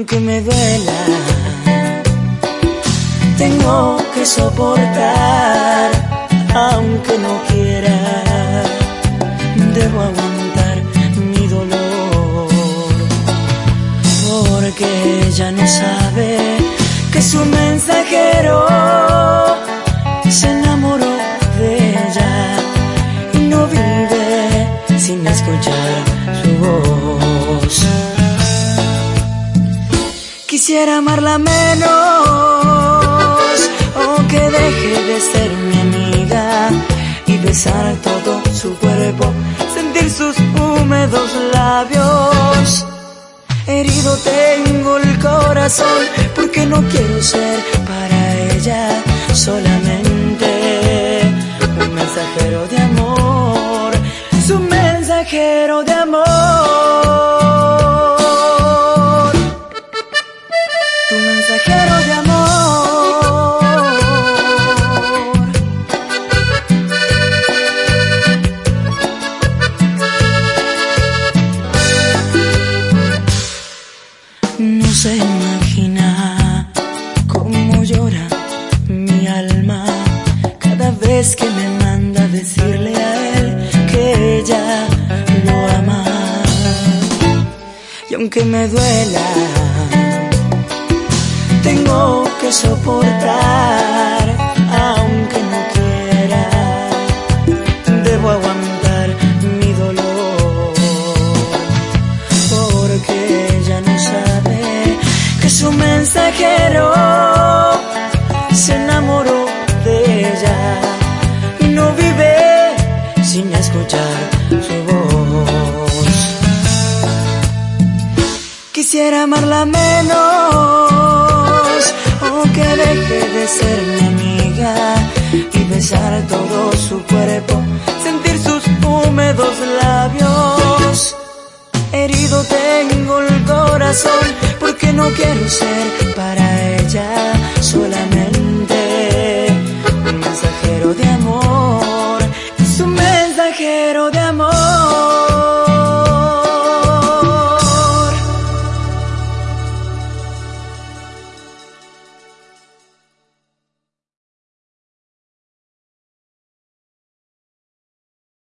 aunque me duela, tengo que soportar, aunque no quiera, debo aguantar mi dolor, porque ella no sabe que su mensajero se enamoró de ella y no vive sin escuchar su voz. Quisiera amarla menos, o que deje de ser mi amiga y besar todo su cuerpo, sentir sus húmedos labios. Herido tengo el corazón porque no quiero ser para ella solamente un mensajero de amor, su mensajero de amor. No se imagina cómo llora mi alma cada vez que me manda decirle a él que ella lo ama. Y aunque me duela, tengo que soportar, aunque no quiera, debo aguantar mi dolor, porque ella no sabe que su mensajero se enamoró de ella y no vive sin escuchar su voz. Quisiera amarla menos, o que deje de ser mi amiga y besar todo su cuerpo, sentir sus húmedos labios. Herido tengo el corazón porque no quiero ser para ella